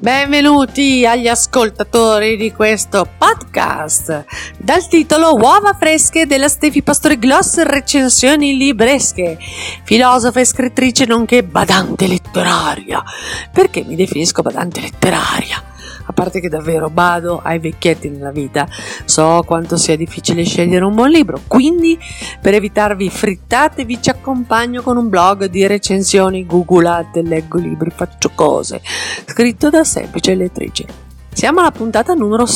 Benvenuti agli ascoltatori di questo podcast dal titolo Uova fresche della Stefi Pastore Gloss, recensioni libresche, filosofa e scrittrice nonché badante letteraria. Perché mi definisco badante letteraria? A parte che davvero bado ai vecchietti nella vita, so quanto sia difficile scegliere un buon libro, quindi per evitarvi frittate vi ci accompagno con un blog di recensioni, googolate, leggo libri, faccio cose, scritto da semplice lettrice. Siamo alla puntata numero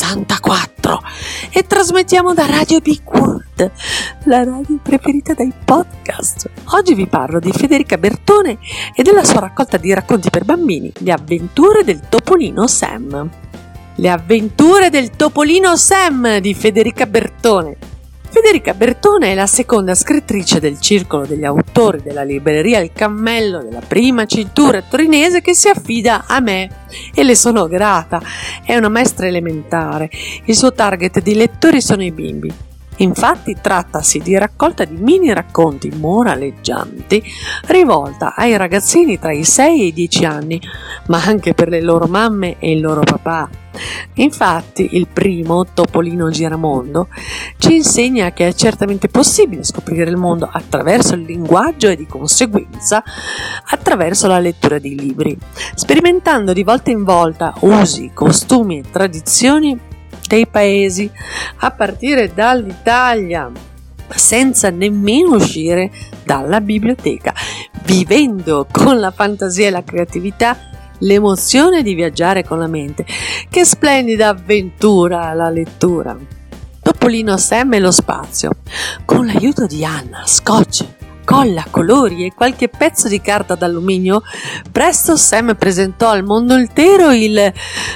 64 e trasmettiamo da Radio Big World, la radio preferita dai podcast. Oggi vi parlo di Federica Bertone e della sua raccolta di racconti per bambini, Le avventure del topolino Sam. Le avventure del topolino Sam di Federica Bertone. Federica Bertone è la seconda scrittrice del circolo degli autori della libreria Il Cammello della prima cintura torinese che si affida a me e le sono grata. È una maestra elementare, il suo target di lettori sono i bimbi. Infatti trattasi di raccolta di mini racconti moraleggianti rivolta ai ragazzini tra i 6 e i 10 anni, ma anche per le loro mamme e il loro papà. Infatti il primo, Topolino Giramondo, ci insegna che è certamente possibile scoprire il mondo attraverso il linguaggio e di conseguenza attraverso la lettura di libri, sperimentando di volta in volta usi, costumi e tradizioni dei paesi a partire dall'Italia, senza nemmeno uscire dalla biblioteca, vivendo con la fantasia e la creatività l'emozione di viaggiare con la mente. Che splendida avventura la lettura! Topolino Sam e lo spazio. Con l'aiuto di Anna, scotch, colla, colori e qualche pezzo di carta d'alluminio, presto Sam presentò al mondo intero il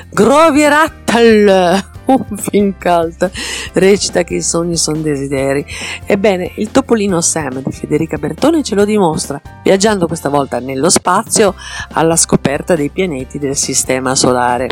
Grovierattal, un film cult, recita che i sogni sono desideri. Ebbene, il Topolino Sam di Federica Bertone ce lo dimostra, viaggiando questa volta nello spazio alla scoperta dei pianeti del sistema solare.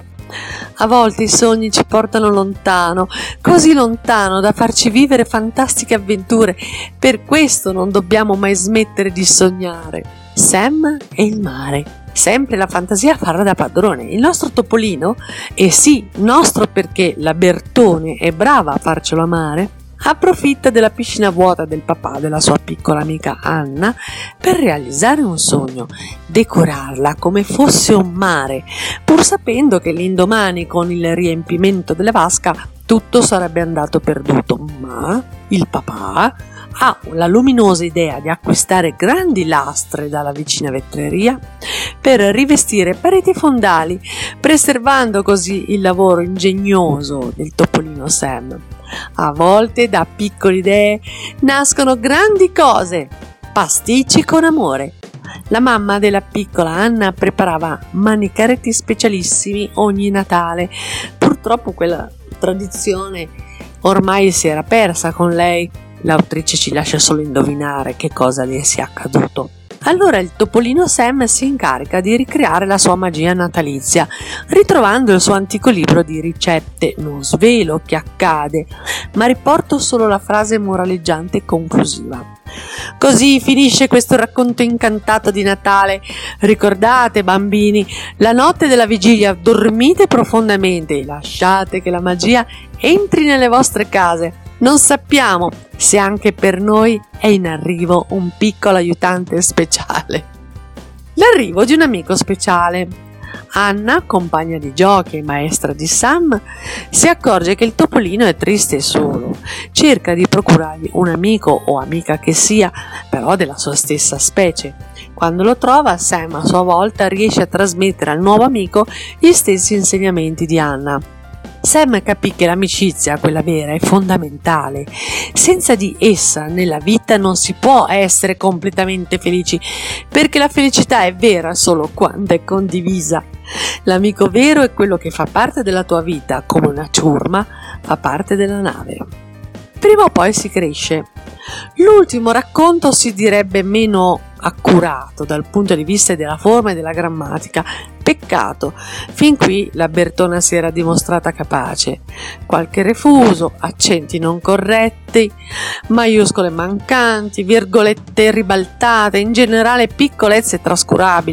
A volte i sogni ci portano lontano, così lontano da farci vivere fantastiche avventure. Per questo non dobbiamo mai smettere di sognare. Sam e il mare. Sempre la fantasia farà da padrone. Il nostro Topolino, e sì, nostro perché la Bertone è brava a farcelo amare, approfitta della piscina vuota del papà della sua piccola amica Anna per realizzare un sogno, decorarla come fosse un mare, pur sapendo che l'indomani con il riempimento della vasca tutto sarebbe andato perduto. Ma il papà ha la luminosa idea di acquistare grandi lastre dalla vicina vetreria per rivestire pareti fondali, preservando così il lavoro ingegnoso del Topolino Sam. A volte da piccole idee nascono grandi cose, pasticci con amore. La mamma della piccola Anna preparava manicaretti specialissimi ogni Natale. Purtroppo quella tradizione ormai si era persa con lei. L'autrice ci lascia solo indovinare che cosa le sia accaduto. Allora il Topolino Sam si incarica di ricreare la sua magia natalizia, ritrovando il suo antico libro di ricette. Non svelo che accade, ma riporto solo la frase moraleggiante e conclusiva. Così finisce questo racconto incantato di Natale. Ricordate, bambini, la notte della vigilia dormite profondamente e lasciate che la magia entri nelle vostre case. Non sappiamo se anche per noi è in arrivo un piccolo aiutante speciale. L'arrivo di un amico speciale. Anna, compagna di giochi e maestra di Sam, si accorge che il topolino è triste e solo. Cerca di procurargli un amico o amica che sia, però della sua stessa specie. Quando lo trova, Sam a sua volta riesce a trasmettere al nuovo amico gli stessi insegnamenti di Anna. Sam capì che l'amicizia, quella vera, è fondamentale. Senza di essa nella vita non si può essere completamente felici, perché la felicità è vera solo quando è condivisa. L'amico vero è quello che fa parte della tua vita, come una ciurma fa parte della nave. Prima o poi si cresce. L'ultimo racconto si direbbe meno accurato dal punto di vista della forma e della grammatica. Peccato, fin qui la Bertona si era dimostrata capace. Qualche refuso, accenti non corretti, maiuscole mancanti, virgolette ribaltate, in generale piccolezze trascurabili.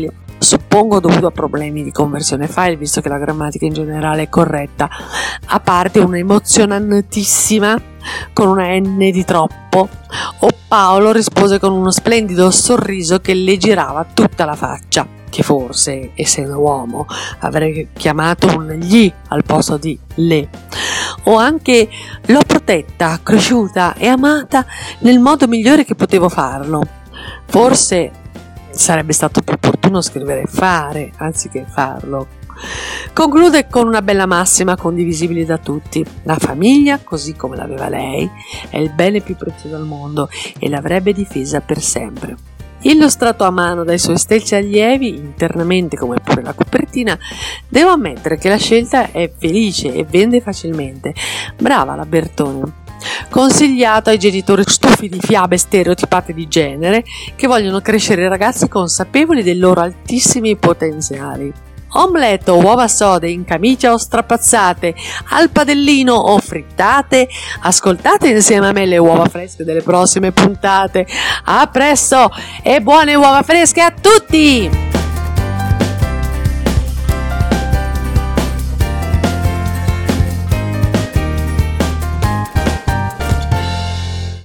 suppongo dovuto a problemi di conversione file, visto che la grammatica in generale è corretta, a parte una emozionantissima con una N di troppo, o Paolo rispose con uno splendido sorriso che le girava tutta la faccia, che forse, essendo uomo, avrei chiamato un gli al posto di le. O anche l'ho protetta, cresciuta e amata nel modo migliore che potevo farlo. Forse sarebbe stato più opportuno scrivere fare anziché farlo. Conclude con una bella massima condivisibile da tutti: la famiglia, così come l'aveva lei, è il bene più prezioso al mondo e l'avrebbe difesa per sempre. Illustrato a mano dai suoi stelci allievi, internamente come pure la copertina, devo ammettere che la scelta è felice e vende facilmente. Brava la Bertone. Consigliato ai genitori stufi di fiabe stereotipate di genere che vogliono crescere ragazzi consapevoli dei loro altissimi potenziali. Omelette o uova sode in camicia o strapazzate, al padellino o frittate, ascoltate insieme a me le uova fresche delle prossime puntate. A presto e buone uova fresche a tutti!